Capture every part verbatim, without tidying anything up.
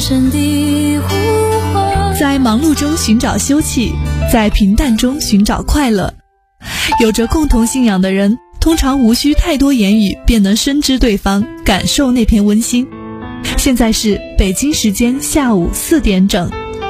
声的呼唤。 在忙碌中寻找休憩，在平淡中寻找快乐。有着共同信仰的人，通常无需太多言语便能深知对方，感受那片温馨。现在是北京时间下午四点整。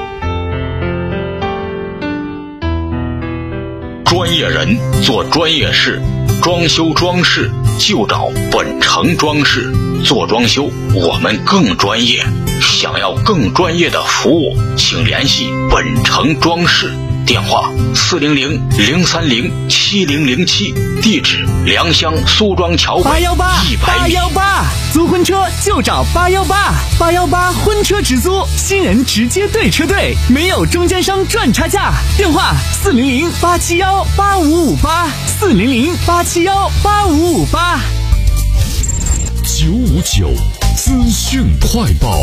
专业人做专业事，装修装饰就找本城装饰。做装修我们更专业，想要更专业的服务，请联系本城装饰。电话四零零零三零七零零七，地址良乡苏庄桥北一百米。 八幺八租婚车就找八幺八，八幺八婚车直租，新人直接对车队，没有中间商赚差价。电话四零零八七幺八五五八，四零零八七幺八五五八。 九五九资讯快报。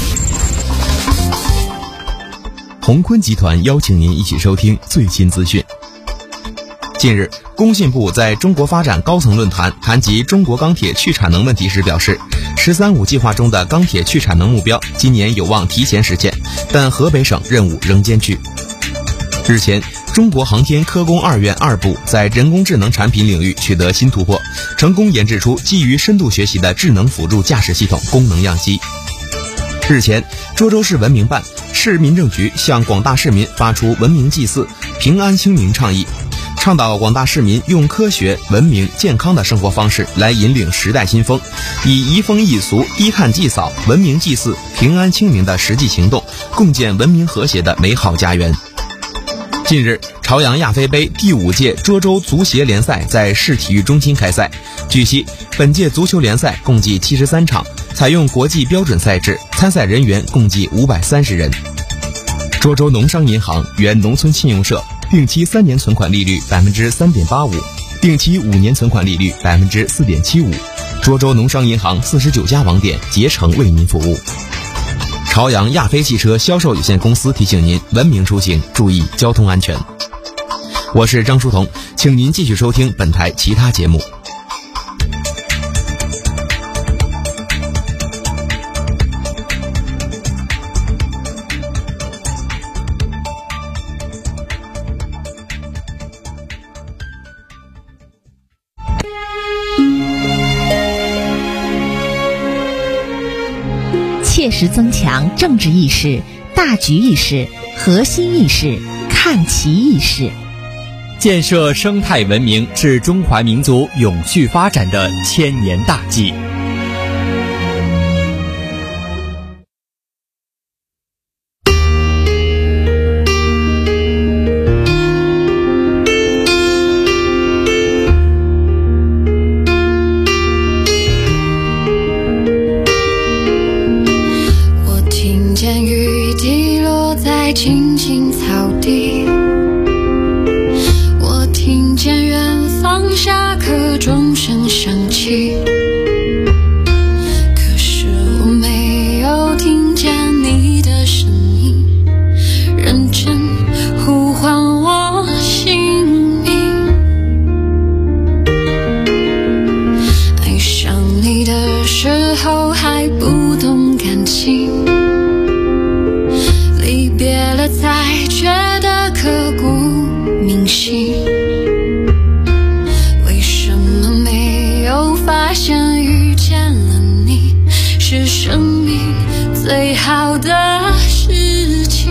鸿坤集团邀请您一起收听最新资讯。近日，工信部在中国发展高层论坛谈及中国钢铁去产能问题时表示，十三五计划中的钢铁去产能目标今年有望提前实现，但河北省任务仍艰巨。日前，中国航天科工二院二部在人工智能产品领域取得新突破，成功研制出基于深度学习的智能辅助驾驶系统功能样机。日前，涿州市文明办、市民政局向广大市民发出文明祭祀、平安清明倡议，倡导广大市民用科学、文明、健康的生活方式来引领时代新风，以移风易俗、低碳祭扫、文明祭祀、平安清明的实际行动，共建文明和谐的美好家园。近日，朝阳亚非杯第五届涿州足协联赛在市体育中心开赛。据悉，本届足球联赛共计七十三场，采用国际标准赛制，参赛人员共计五百三十人。涿州农商银行原农村信用社定期三年存款利率百分之三点八五，定期五年存款利率百分之四点七五。涿州农商银行四十九家网点竭诚为您服务。朝阳亚非汽车销售有限公司提醒您文明出行，注意交通安全。我是张书彤，请您继续收听本台其他节目。 切实增强政治意识、大局意识、核心意识、看齐意识， 建设生态文明是中华民族永续发展的千年大计。 青青草地，我听见远方下课钟声响起，可是我没有听见你的声音，认真呼唤我姓名。爱上你的时候还不懂感情，别了才觉得刻骨铭心，为什么没有发现遇见了你是生命最好的事情？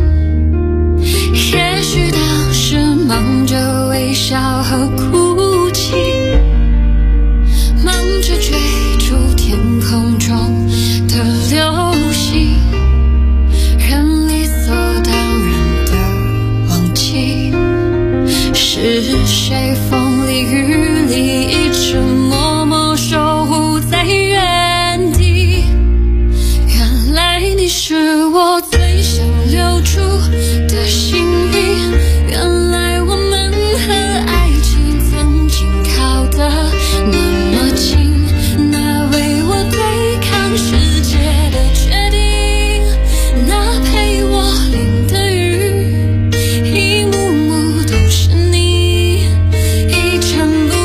也许当时忙着微笑和哭泣，忙着追逐天空中的流星，是谁风里雨里一直默默守护在原地？原来你是我最想留住的幸运，原来我们和爱情曾经靠得那么近，那为我对抗世界的决定，那陪我淋的雨，一幕幕都是你，一尘不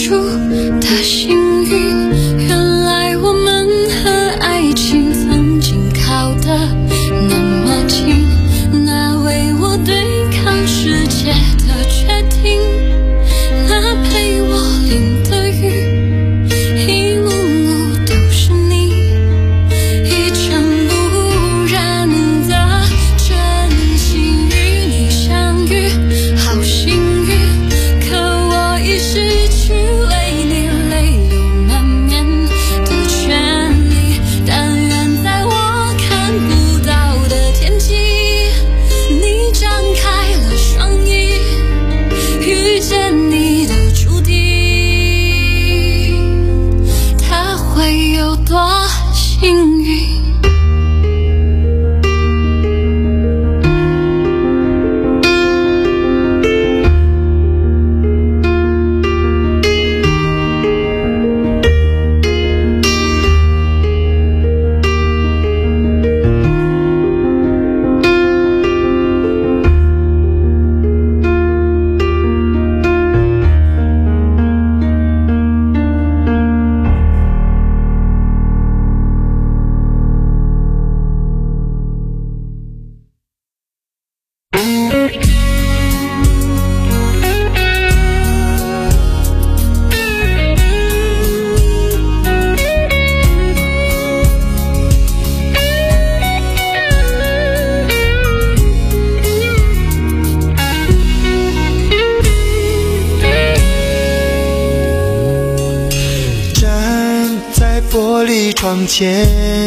出的幸运，原来我们和爱情曾经靠得那么近，那为我对抗世界的决定，那陪我淋的雨，一幕幕都是你，一尘不染的真心与你相遇，好幸运，可我已失去为你泪流满面的权利，但愿在我看不到的天际，你张开了双翼，遇见你的注定，它会有多幸运。 玻璃窗前，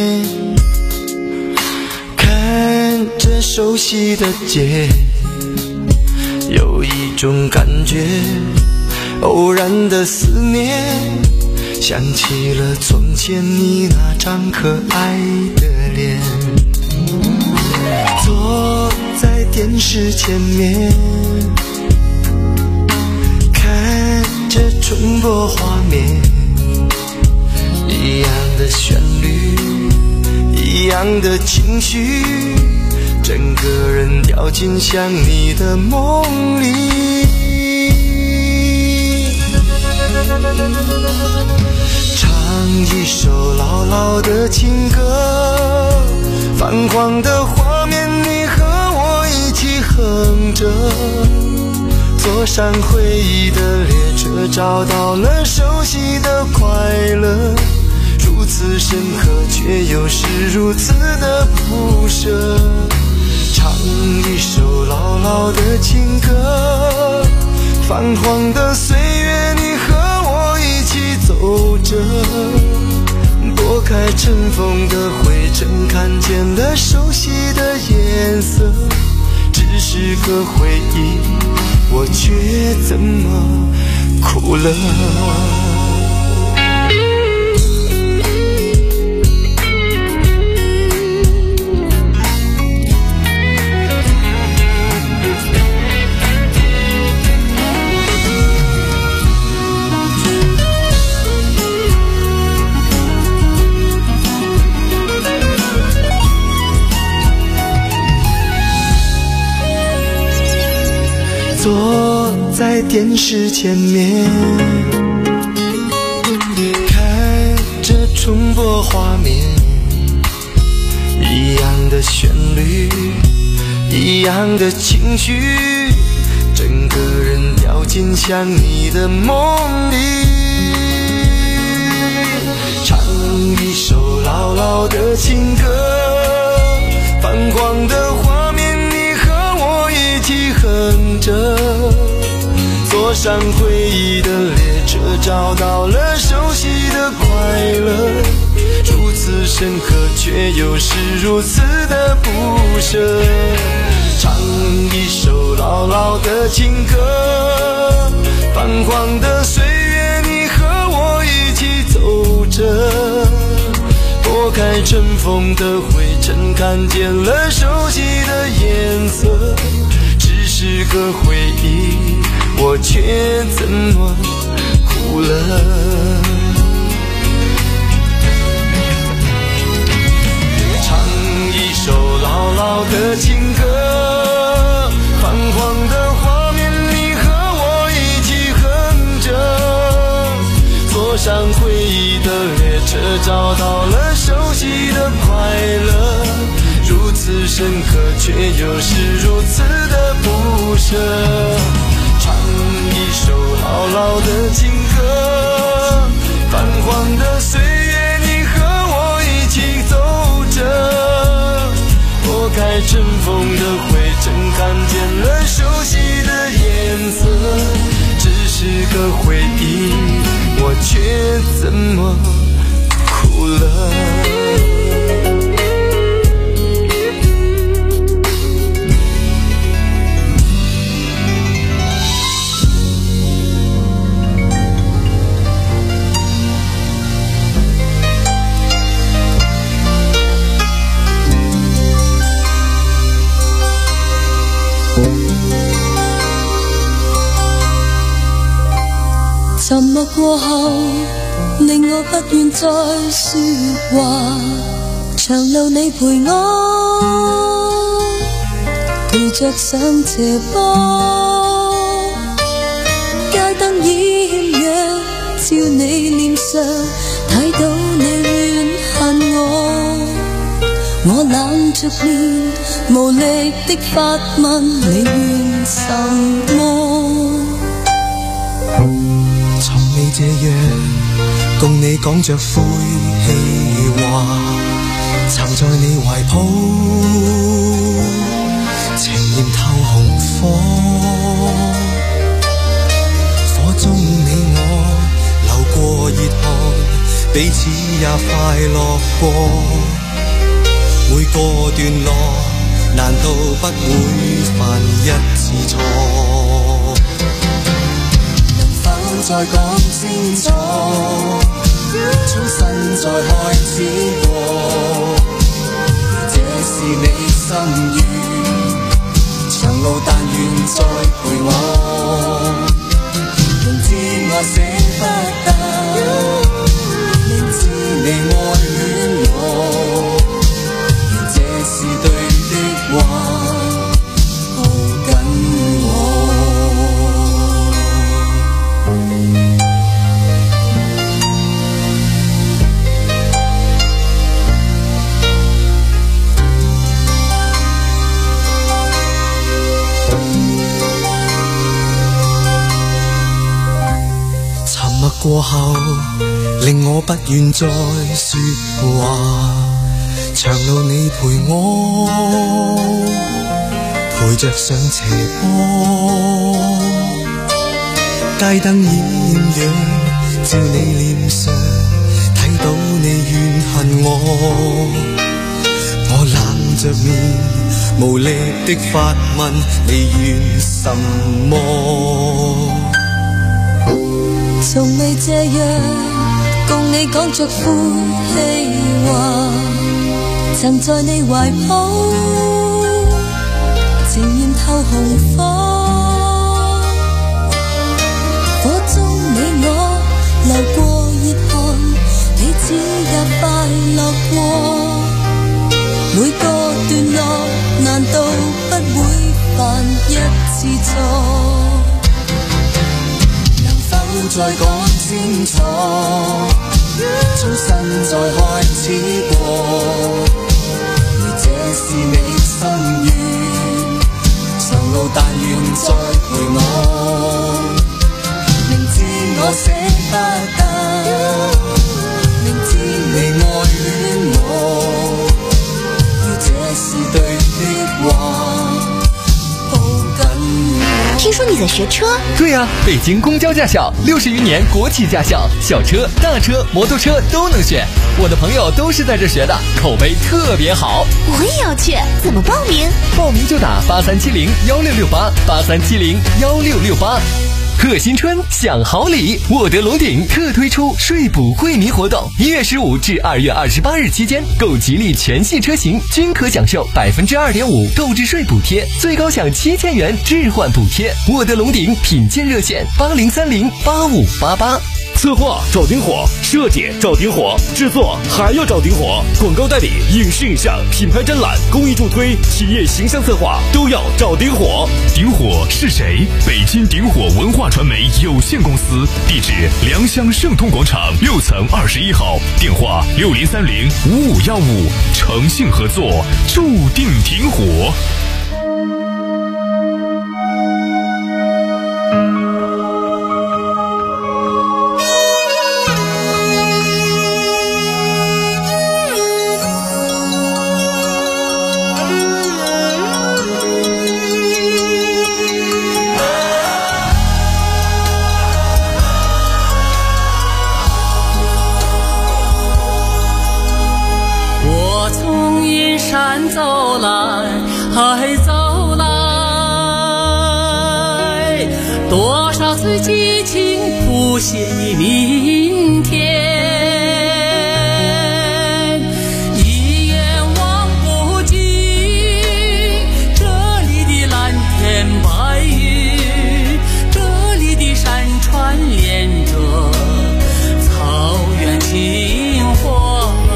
看着熟悉的街，有一种感觉，偶然的思念，想起了从前你那张可爱的脸。坐在电视前面，看着重播画面，一样的旋律，一样的情绪，整个人掉进想你的梦里。唱一首老老的情歌，泛黄的画面你和我一起哼着，坐上回忆的列车，找到了熟悉的快乐，如此深刻却又是如此的不舍。唱一首老老的情歌，泛黄的岁月你和我一起走着，拨开尘封的灰尘，看见了熟悉的颜色，只是个回忆，我却怎么哭了。坐在电视前面，看着重播画面，一样的旋律，一样的情绪，整个人掉进想你的梦里。唱一首老老的情歌，泛黄的画面你和我一起哼着，坐上回忆的列车，找到了熟悉的快乐，如此深刻却又是如此的不舍。唱一首老老的情歌，泛黄的岁月你和我一起走着，拨开尘封的灰尘，看见了熟悉的颜色，只是个回忆，我却怎么哭了。唱一首老老的情歌，泛黄的画面你和我一起哼着， 上回忆的列车，找到了熟悉的快乐，如此深刻却又是如此的不舍。唱一首老老的情歌，泛黄的岁月你和我一起走着，拨开尘封的灰尘，看见了熟悉的颜色，只是个回忆，我却怎么哭了。 沉默過後，令我不願再說話。長路你陪我，陪着上斜坡，街燈掩約，照你臉上，睇到你怨恨我。我冷着面，無力的發問你怨什麼？ 你這樣共你講着晦氣話，曾在你懷抱，情豔透紅火，火中你我流過熱汗，彼此也快樂過，每個段落難道不會犯一次錯？再講清楚，重新再開始過，這是你心願，長路但願再陪我，明知我捨不得，明知你愛戀我，願這是對的話，抱緊我。過後令我不願再說話，長路你陪我，陪着上斜坡，街燈掩約，照你臉上，睇到你怨恨我，我冷着面，無力的發問你怨什麼？ 從未這樣共你講着呼氣話，曾在你懷抱，情豔透紅火，火中你我流過熱汗，彼此也快樂過，每個段落難道不會犯一次錯？再講清楚，重新再開始過，而這是你心願，長路但願再陪我，明知我捨不得，明知你愛戀我，要這是對的話。 聽說你在學車？ 對呀、啊，北京公交駕校六十餘年國企駕校，小車、大車、摩托車都能選。我的朋友都是在這學的，口碑特別好。 我也要去，怎麼報名？ 報名就打八三七零幺六六八八三七零幺六六八。賀新春享好禮，沃德龙鼎特推出税补惠民活动，一月十五至二月二十八日期间，购吉利全系车型均可享受百分之二点五购置税补贴，最高享七千元置换补贴。沃德龙鼎品鉴热线八零三零八五八八。 策划找丁火，设计找丁火，制作还要找丁火，广告代理、影视影像、品牌展览、公益助推、企业形象策划都要找丁火。 丁火是谁？北京丁火文化传媒有限公司，地址良乡盛通广场六层二十一号，电话六零三零五五幺五，诚信合作，注定挺火。 走来，还走来，多少次激情谱写你明天，一眼望不尽这里的蓝天白云，这里的山川连着草原情怀。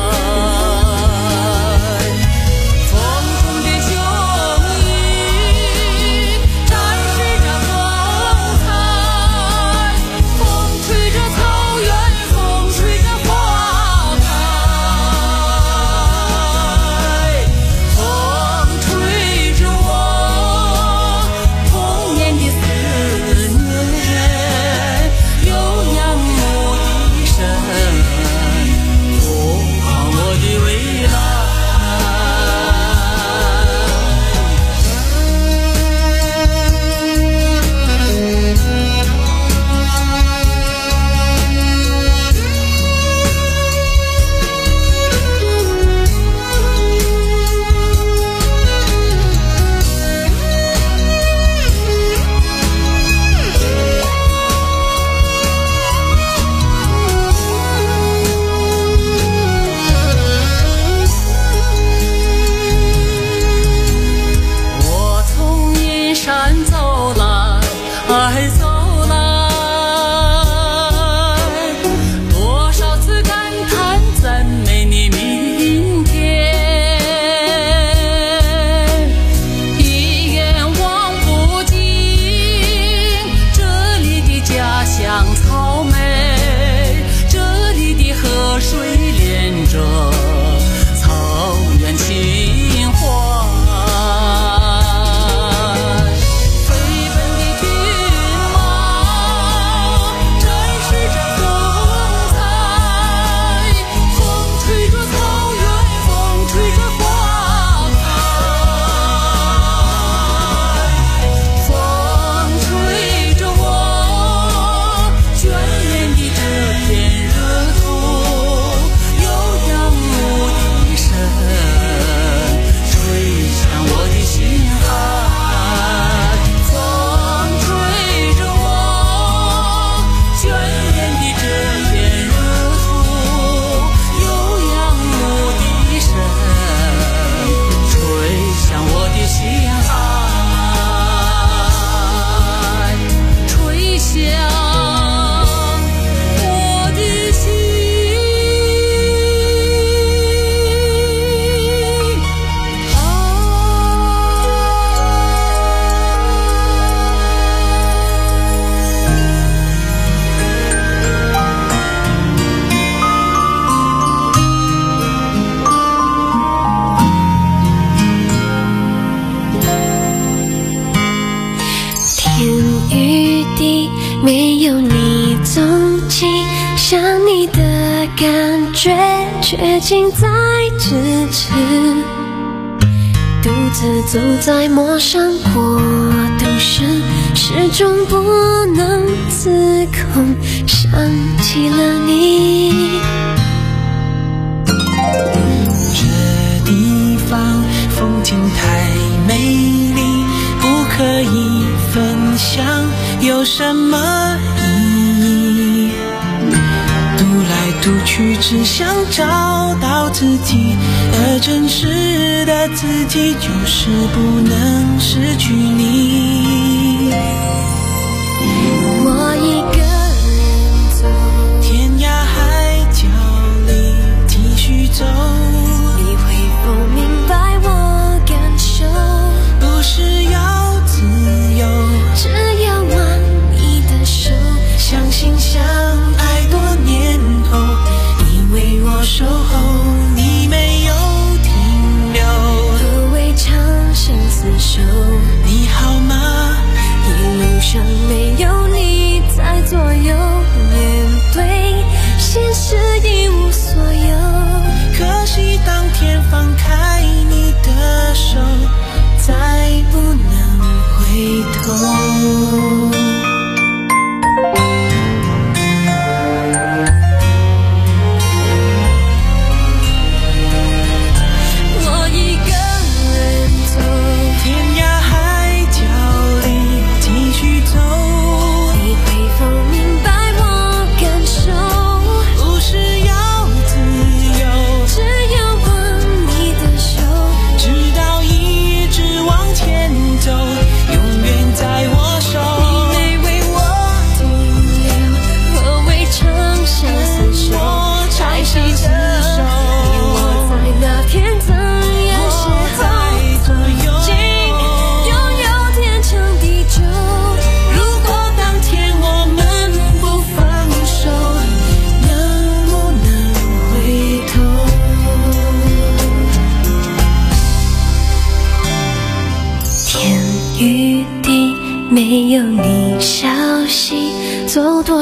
却近在咫尺，独自走在陌生国度时，始终不能自控，想起了你。 这地方风景太美丽，不可以分享，有什么意义？独来独去，只想找到自己，而真实的自己就是不能失去你。 我一个人走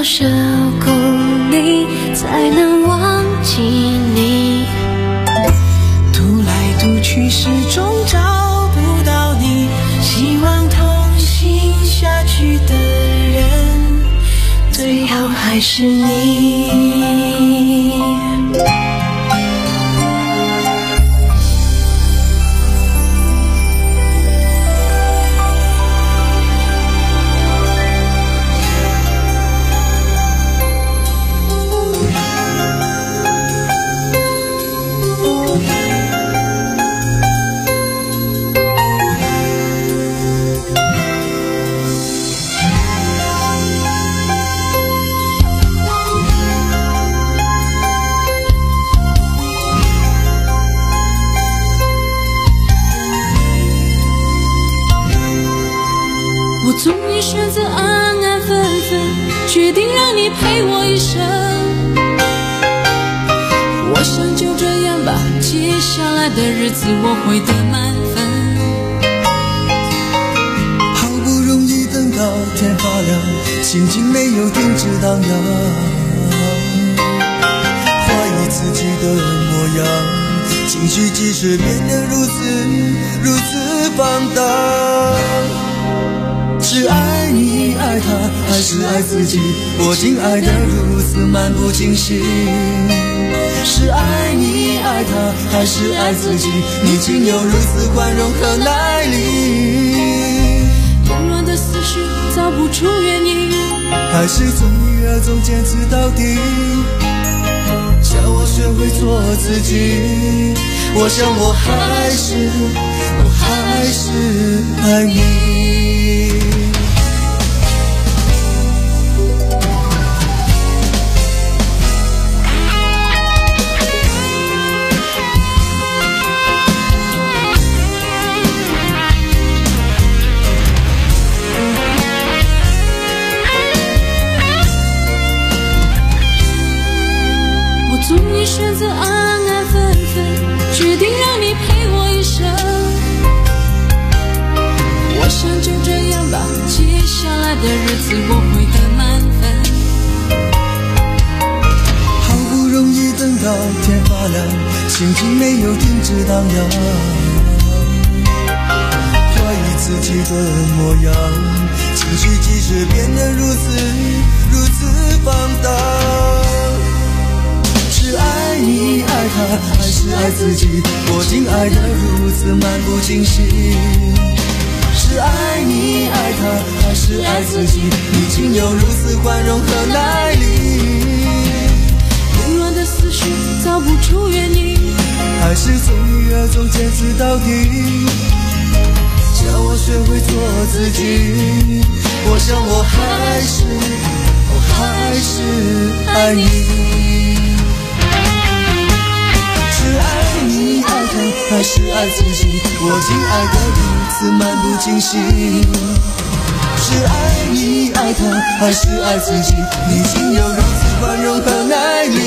多少公里才能忘记你？ 读来读去始终找不到你，希望同行下去的人，最后还是你。 我终于选择安安分分，决定让你陪我一生。我想就这样吧，接下来的日子我会得满分。 好不容易等到天发亮，心情没有停止荡漾，怀疑自己的模样，情绪即使变得如此如此放荡。是爱你爱他还是爱自己，我竟爱得如此漫不经心。是爱你爱他还是爱自己，你竟有如此宽容和耐力。 混乱的思绪找不出原因， 还是从一而终坚持到底，教我学会做自己。我想我还是我还是爱你。 终于选择安安分分，决定让你陪我一生。我想就这样吧，接下来的日子我会得满分。 好不容易等到天发亮，心情没有停止荡漾，怀疑自己的模样，情绪即使变得如此如此放荡。是爱你爱他还是爱自己，我竟爱得如此漫不经心。是爱你爱他还是爱自己，你竟有如此宽容和耐力。 混乱的思绪找不出原因， 还是从一而终坚持到底，教我学会做自己。我想我还是我还是爱你。是爱你爱他还是爱自己，我竟爱得如此漫不经心。是爱你爱他还是爱自己，你竟有如此宽容和耐力。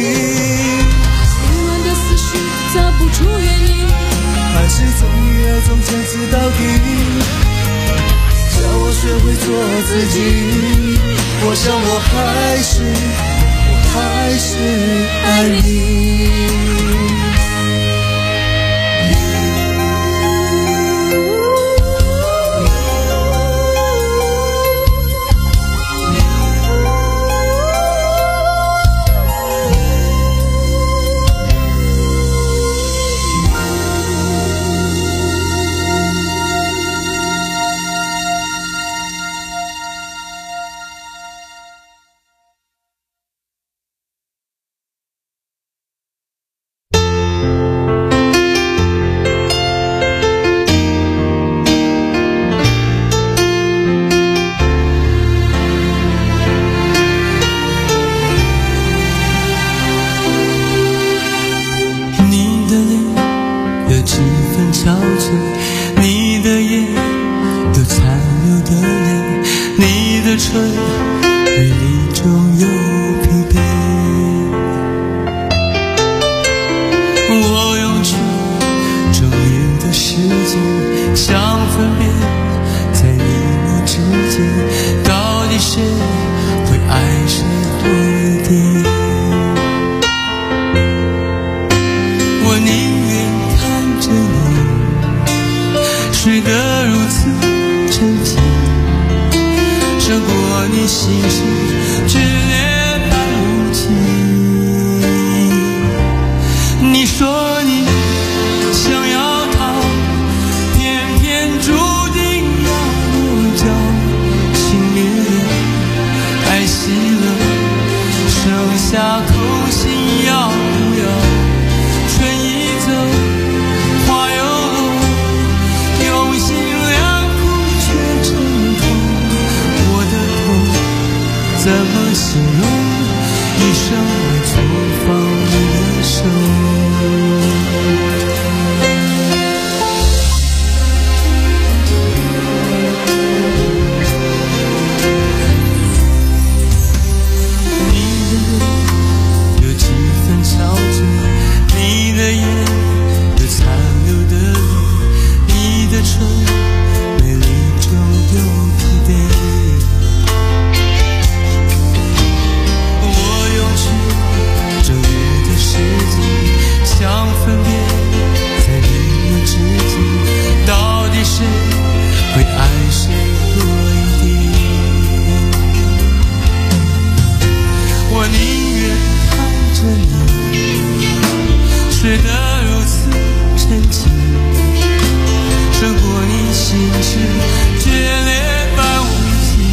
混乱的思绪找不出原因， 还是从一而终坚持到底，教我学会做自己。我想我还是我还是爱你。 谁会爱下空心要不要？春已走，花又落，用心良苦却成痛。我的痛怎么形容？一生来错放你的手。睡得如此沉静，胜过你心事决裂般无情。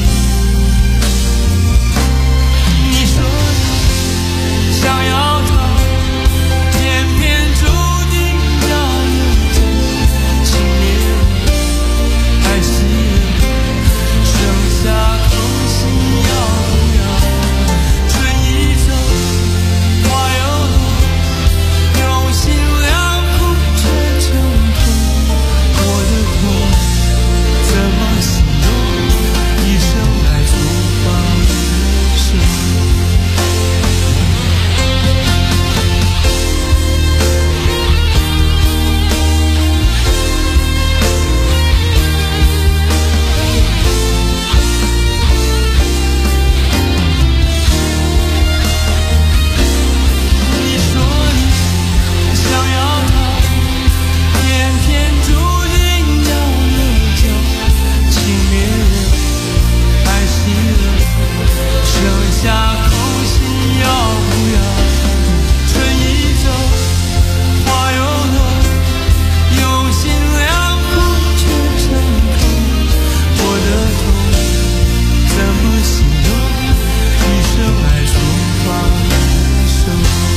你说你想要他，偏偏注定要有着情灭爱惜了，剩下空心要不要？春已走，花又落，用心良苦却成痛。我的痛怎么形容？一生来错放的手。你说你想要他，偏偏注定要有着情灭了，爱惜了，剩下空心要不要？春已走，花又落，用心良苦却成痛。我的痛怎么形容？一生来错放的手。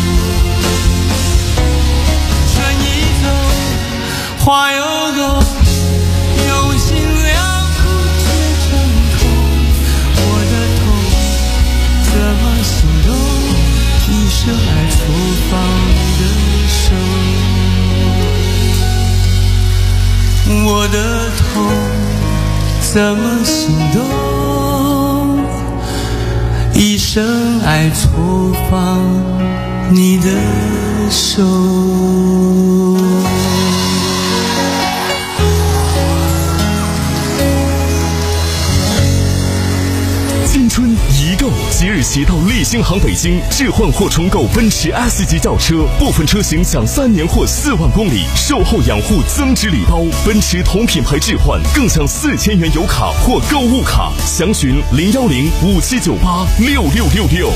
春已走，花又落，用心良苦却成痛。我的痛怎么形容？一生来错放的手。我的痛怎么形容？一生爱错放你的手。 青春一购即日起到立新行北京置换或重购奔驰 S 级轿车，部分车型享三年或四万公里售后养护增值礼包，奔驰同品牌置换更享四千元油卡或购物卡。详询零幺零五七九八六六六六。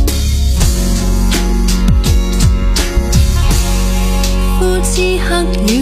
夫妻行里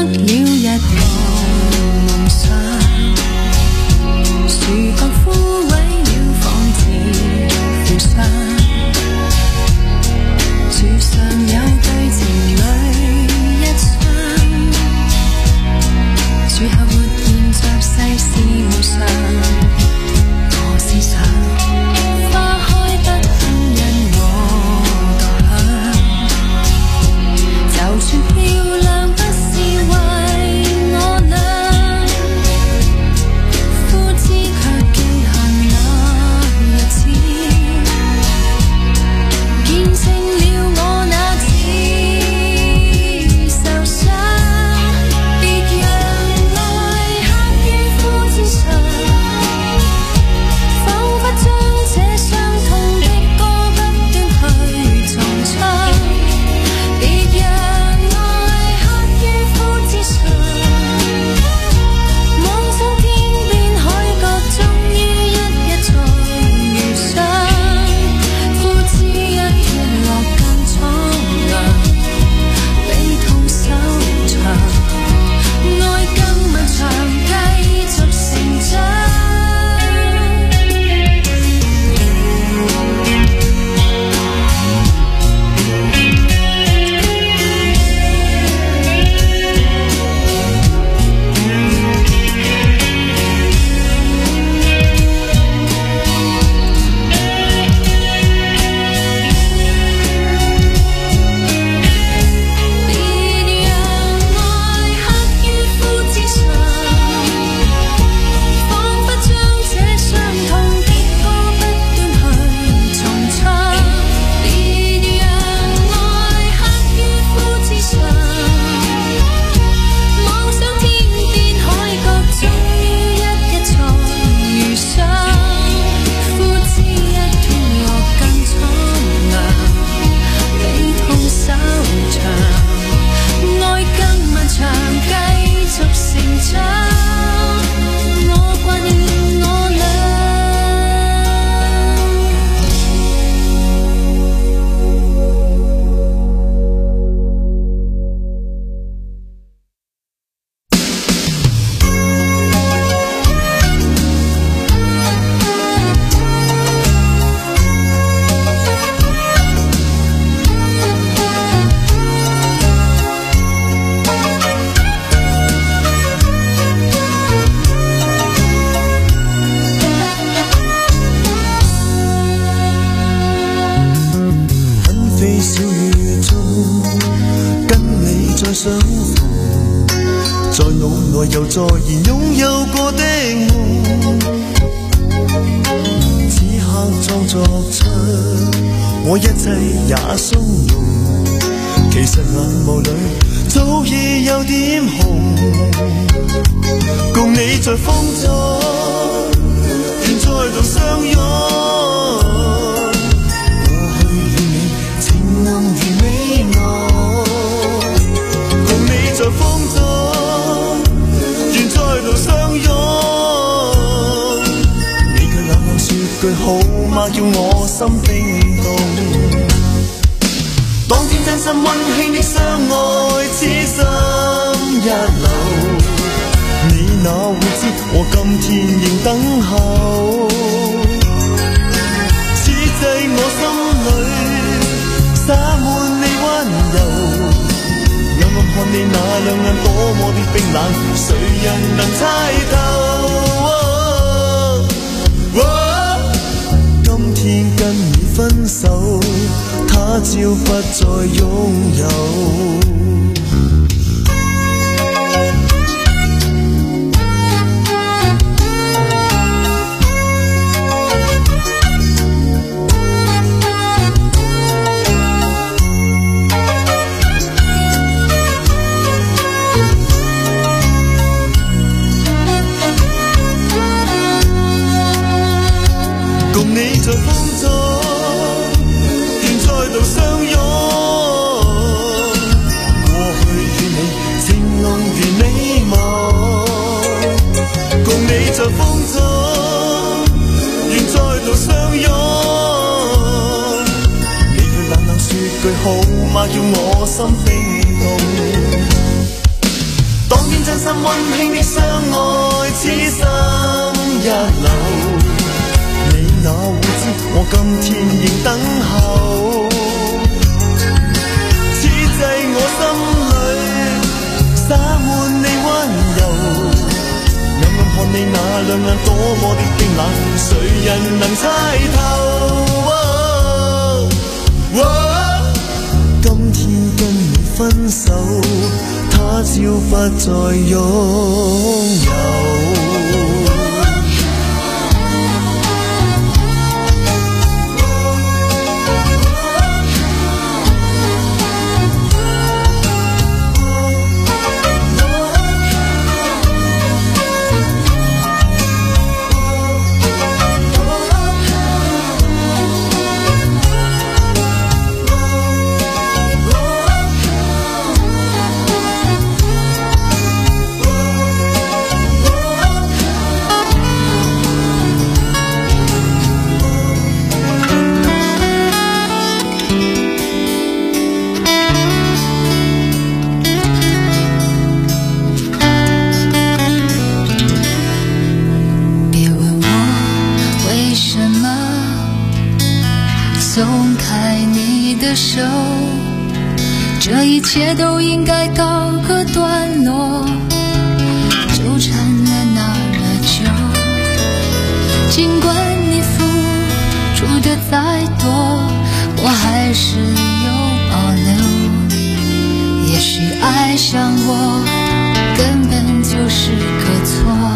了一個夢想，樹幹枯萎了仿似負傷，樹上有對情侶一雙，樹下活現着世事無常，我思想花開不因我墮向，就算漂亮不是為我倆，枯枝卻記下那日子，見證了我那次受傷，別讓愛刻於枯枝上，彷彿將這傷痛的歌不斷去重唱，別讓愛刻於枯枝上，妄想天邊海角終於一日才遇上，枯枝一脫落更蒼涼，悲痛收場，愛更漫長，繼續成長。別讓愛刻於枯枝上，彷彿將這傷痛的歌不斷去重唱，別讓愛刻於枯枝上，妄想天邊海角終於一日才遇上，枯枝一脫落更蒼涼，悲痛收場，愛更漫長，繼續成長，我掛念我倆。 纷飛小雨中，跟你再相逢，在腦內又再現擁有過的夢，此刻裝作出我一切也鬆容，其實眼眸裏早已有點紅，共你在風中，願再度相擁。情濃如美夢，共你在風中，願再度相擁。你卻冷冷說句好嗎，叫我心冰凍。當天真心溫馨的相愛，痴心一縷，你哪會知我今天仍等候？此際我心裏灑滿你溫柔，暗暗看你那兩眼多麼的冰冷，誰人能猜透？哦哦、今天跟你分手，他朝不再擁有。共你在風中，願再度相擁。過去與你情濃如美夢，共你在風中，願再度相擁。你卻冷冷說句好嗎，叫我心冰凍。 真心溫馨的相愛，此生一流。你哪會知我今天仍等候？此際我心裏灑滿你溫柔，暗暗看你那兩眼多麼的冰冷，誰人能猜透？哦哦、今天跟你分手，他朝不再擁有。 松开你的手，这一切都应该告个段落。纠缠了那么久，尽管你付出的再多，我还是有保留。也许爱上我根本就是个错。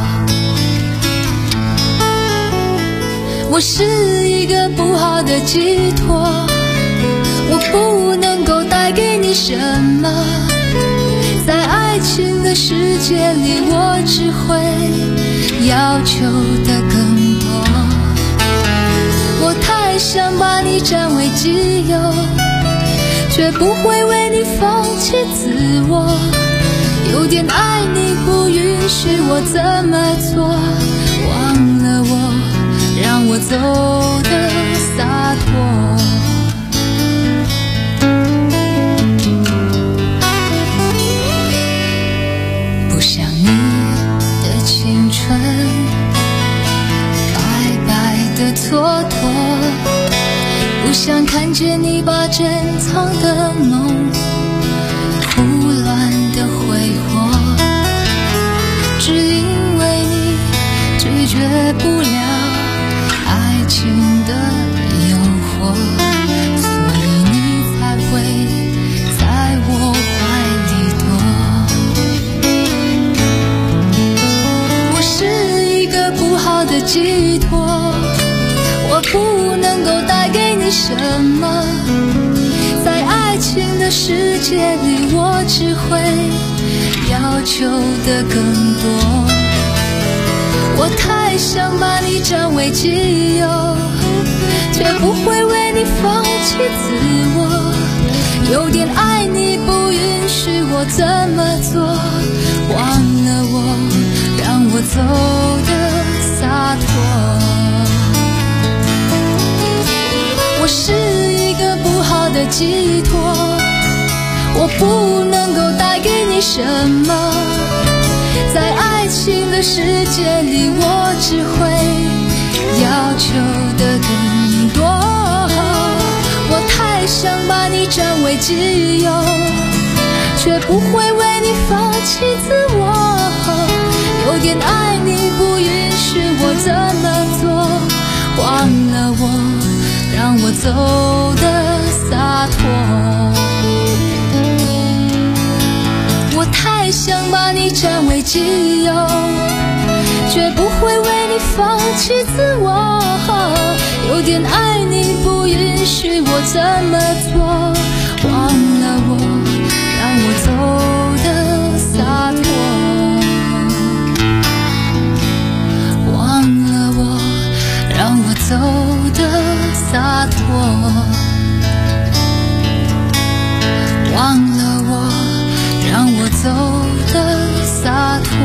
我是一个不好的寄托，我不能够带给你什么，在爱情的世界里，我只会要求的更多。我太想把你占为己有，却不会为你放弃自我。有点爱你不允许我怎么做，忘了我，让我走得洒脱。不想你的青春白白的蹉跎，不想看见你把珍藏的梦胡乱的挥霍，只因为你拒绝不了爱情的诱惑，所以你才会在我怀里躲。我是一个不好的寄托，我不能够带给你什么，在爱情的世界里，我只会要求的更多。我太想把你占为己有，却不会为你放弃自我。有点爱你不允许我怎么做，忘了我，让我走得洒脱。我是一个不好的寄托，我不能够带给你什么，在爱情的世界里，我只会要求的更多。我太想把你占为己有，却不会为你放弃自我。有点爱你不允许我怎么做，忘了我，让我走得洒脱。我太想把你占为己有，却不会为你放弃自我。有点爱你不允许我怎么做，忘了我，让我走得洒脱。忘了我，让我走得洒脱。忘了我，让我走得洒脱。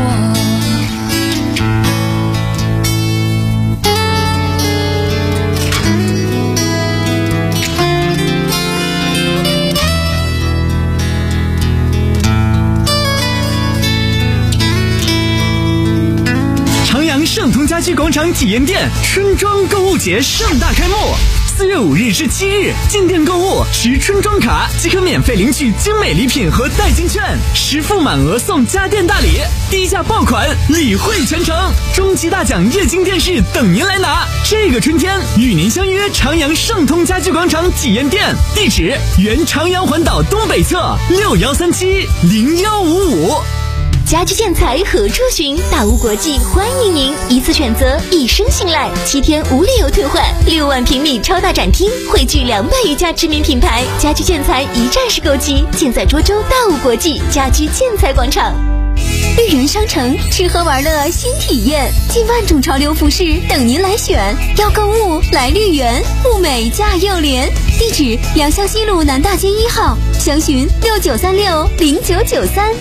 盛通家居广场体验店春装购物节盛大开幕。四月五日至七日，进店购物持春装卡即可免费领取精美礼品和代金券，实付满额送家电大礼，低价爆款，礼惠全程，终极大奖液晶电视等您来拿。这个春天与您相约长阳盛通家居广场体验店，地址原长阳环岛东北侧六幺三七零幺五五。 家居建材何处寻？大屋国际欢迎您，一次选择，一生信赖，七天无理由退换，六万平米超大展厅，汇聚两百余家知名品牌，家居建材一站式购齐，尽在涿州大屋国际家居建材广场。绿园商城，吃喝玩乐新体验，近万种潮流服饰等您来选。要购物来绿园，物美价又廉。地址：良乡西路南大街一号，详询六九三六零九九三。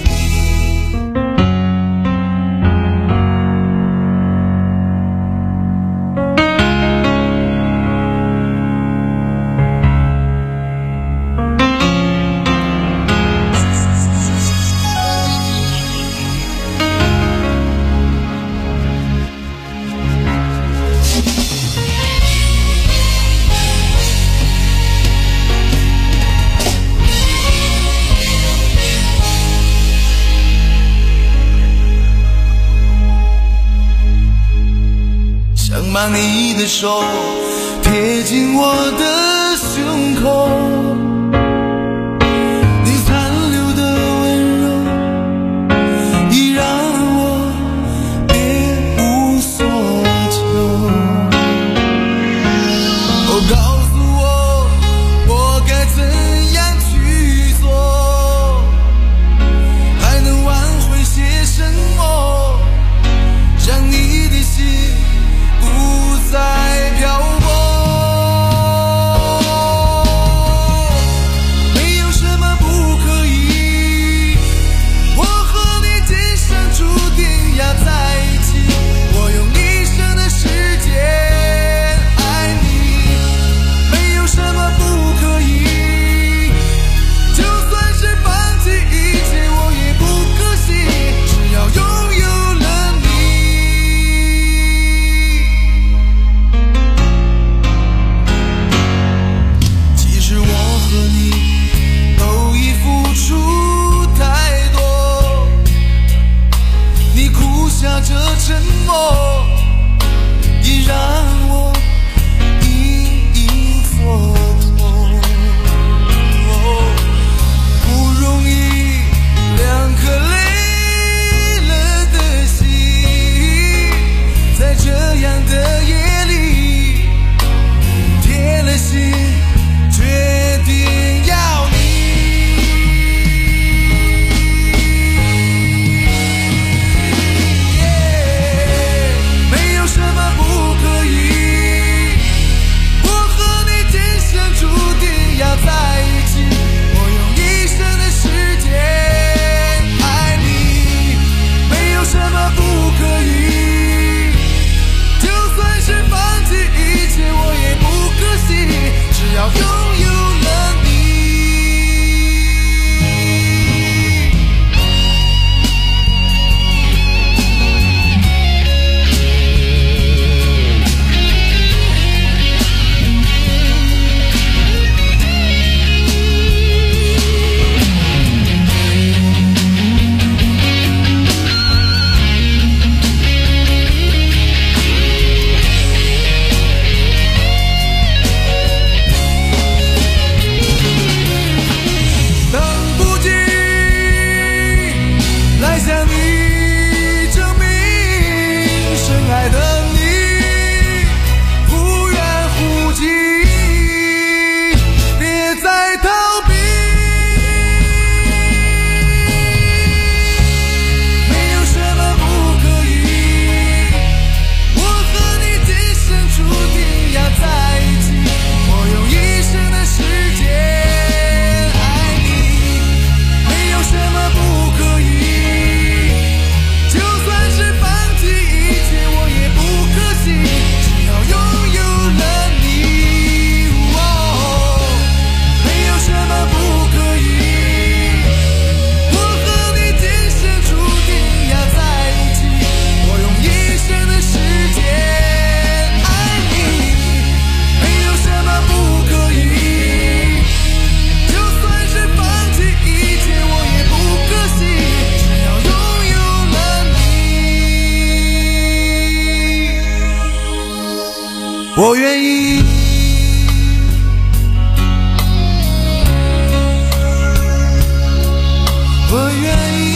把你的手贴近我的胸口，你残留的温柔已让我别无所求。哦，告诉我我该怎样去做，还能挽回些什么，让你的心不再漂泊。 我愿意。我愿意。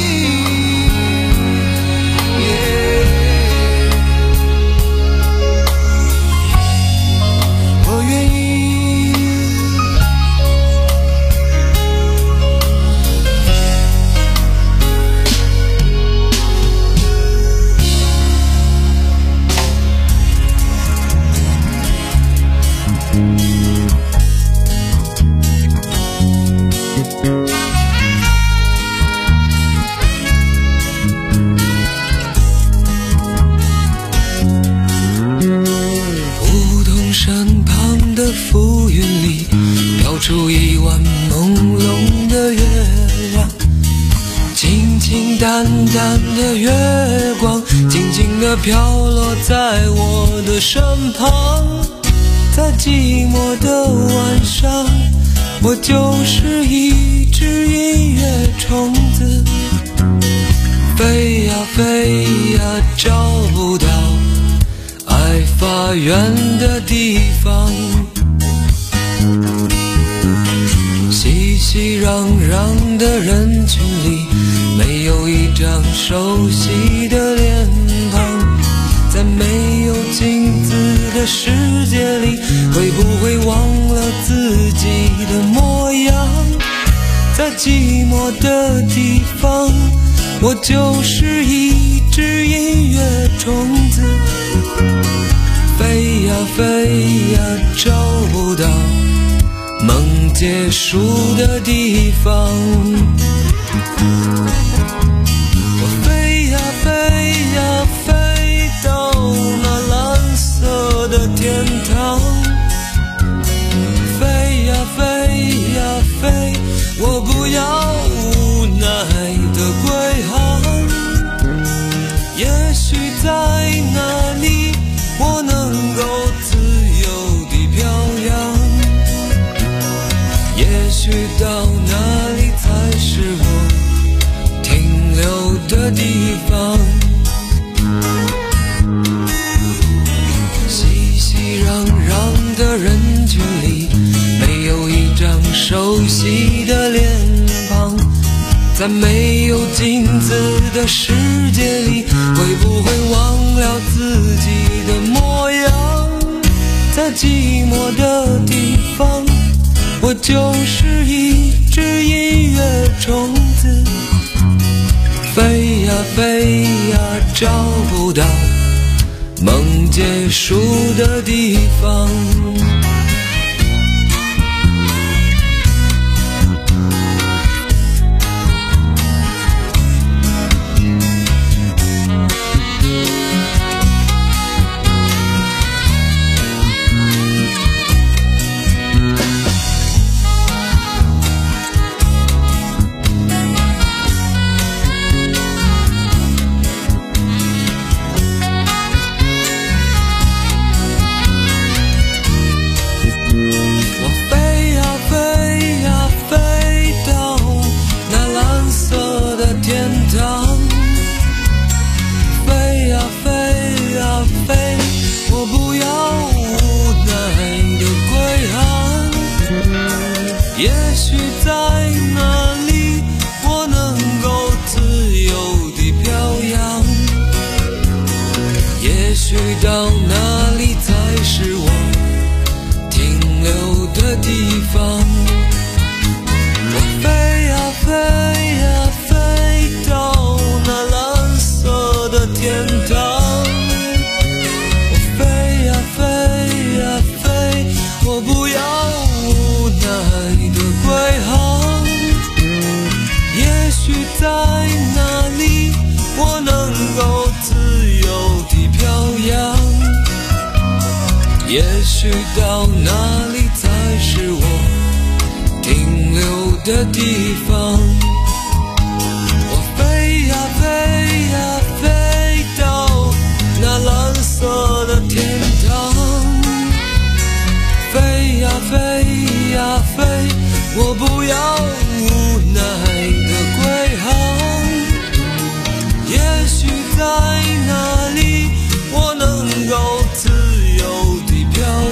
浮云里飘出一弯朦胧的月亮，清清淡淡的月光静静地飘落在我的身旁。在寂寞的晚上，我就是一只音乐虫子，飞呀飞呀找不到爱发源的地方。熙熙攘攘的人群里，没有一张熟悉的脸庞。在没有镜子的世界里，会不会忘了自己的模样？在寂寞的地方，我就是一只音乐虫子，飞呀飞呀找不到梦结束的地方。我飞呀飞呀飞到那蓝色的天堂，飞呀飞呀飞，我不要无奈的归航。也许在那里我能够自由地飘扬，也许到那里才是我停留的地方。熙熙攘攘的人群里，没有一张熟悉的脸庞。在没有镜子的世界里，会不会忘了自己的模样？在寂寞的地方，我就是一只音乐虫子，飞呀飞呀找不到梦结束的地方。也许在那里我能够自由地飘扬，也许到那里才是我停留的地方。我飞呀飞呀飞到那蓝色的天堂，我飞呀飞呀飞，我不要无奈的归航。也许在那里我能够自由地飘扬，也许到那里才是我停留的地方。我飞呀飞呀飞到那蓝色的天堂，飞呀飞呀飞，我不要无奈的归航。也许在那里我能够自由地飘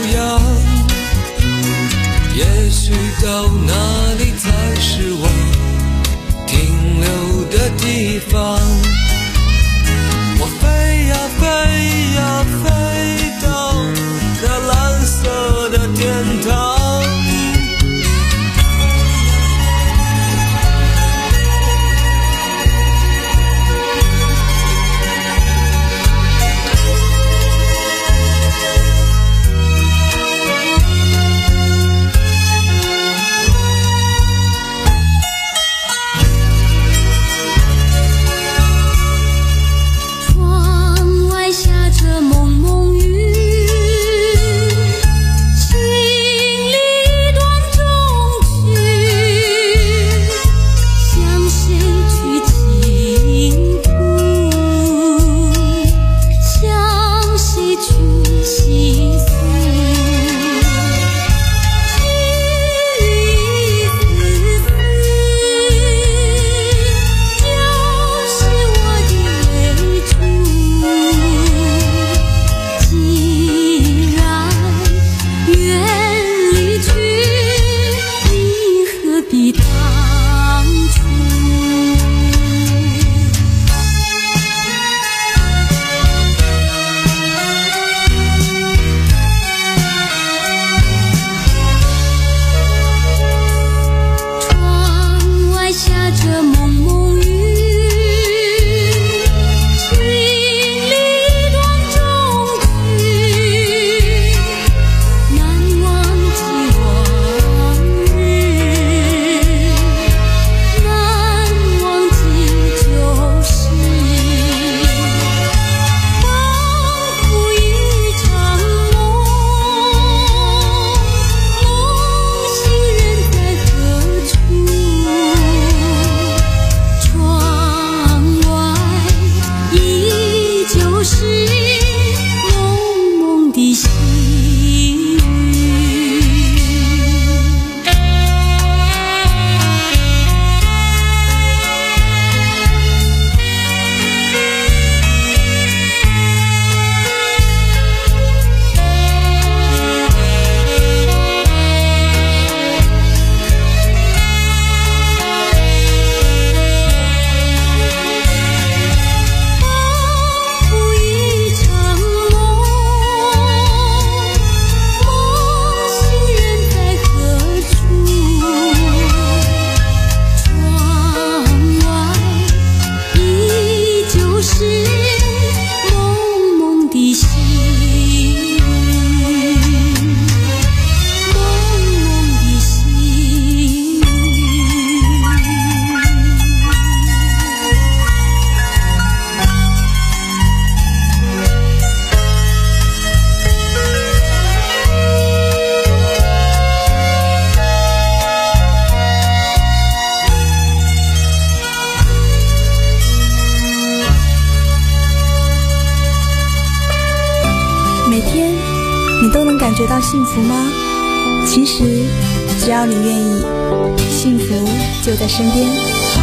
天你都能感觉到幸福吗？其实只要你愿意，幸福就在身边。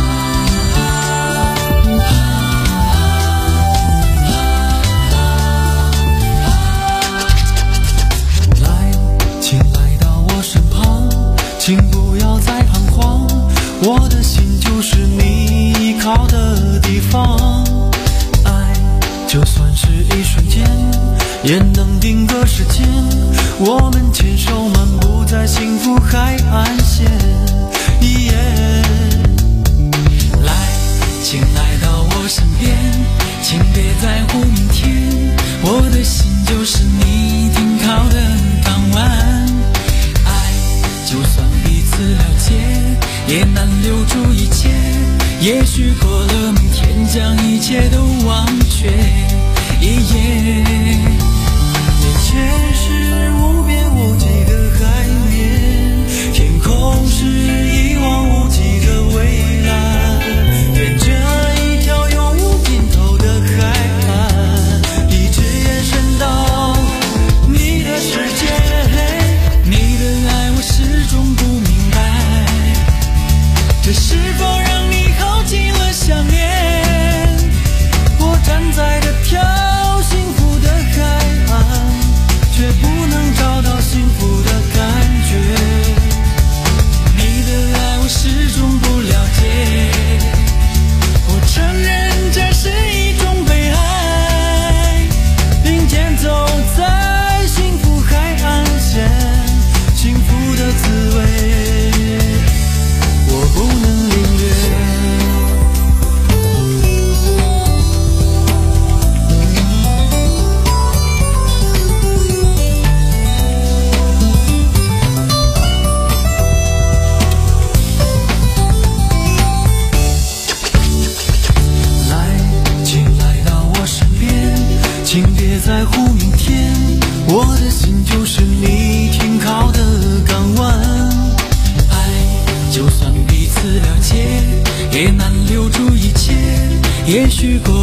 来，请来到我身旁，请不要再彷徨，我的心就是你依靠的地方。爱就算是一瞬间，也能定格时间，我们牵手漫步在幸福海岸线。耶，来，请来到我身边，请别在乎明天，我的心就是你停靠的港湾。爱就算彼此了解，也难留住一切，也许过了明天，将一切都忘却。耶，眼前是无边无际的海面，天空是一望无际的蔚蓝，沿着一条永无尽头的海岸，一直延伸到你的世界。你的爱我始终不明白，这是否让你耗尽了想念？我站在这条幸福的海岸，却不能找到幸福的感觉。你的爱我始终不了解，我承认这是一种悲哀，并肩走在幸福海岸线，幸福的滋味我不能领略。请别在乎明天，我的心就是你停靠的港湾。爱就算彼此了解，也难留住一切，也许过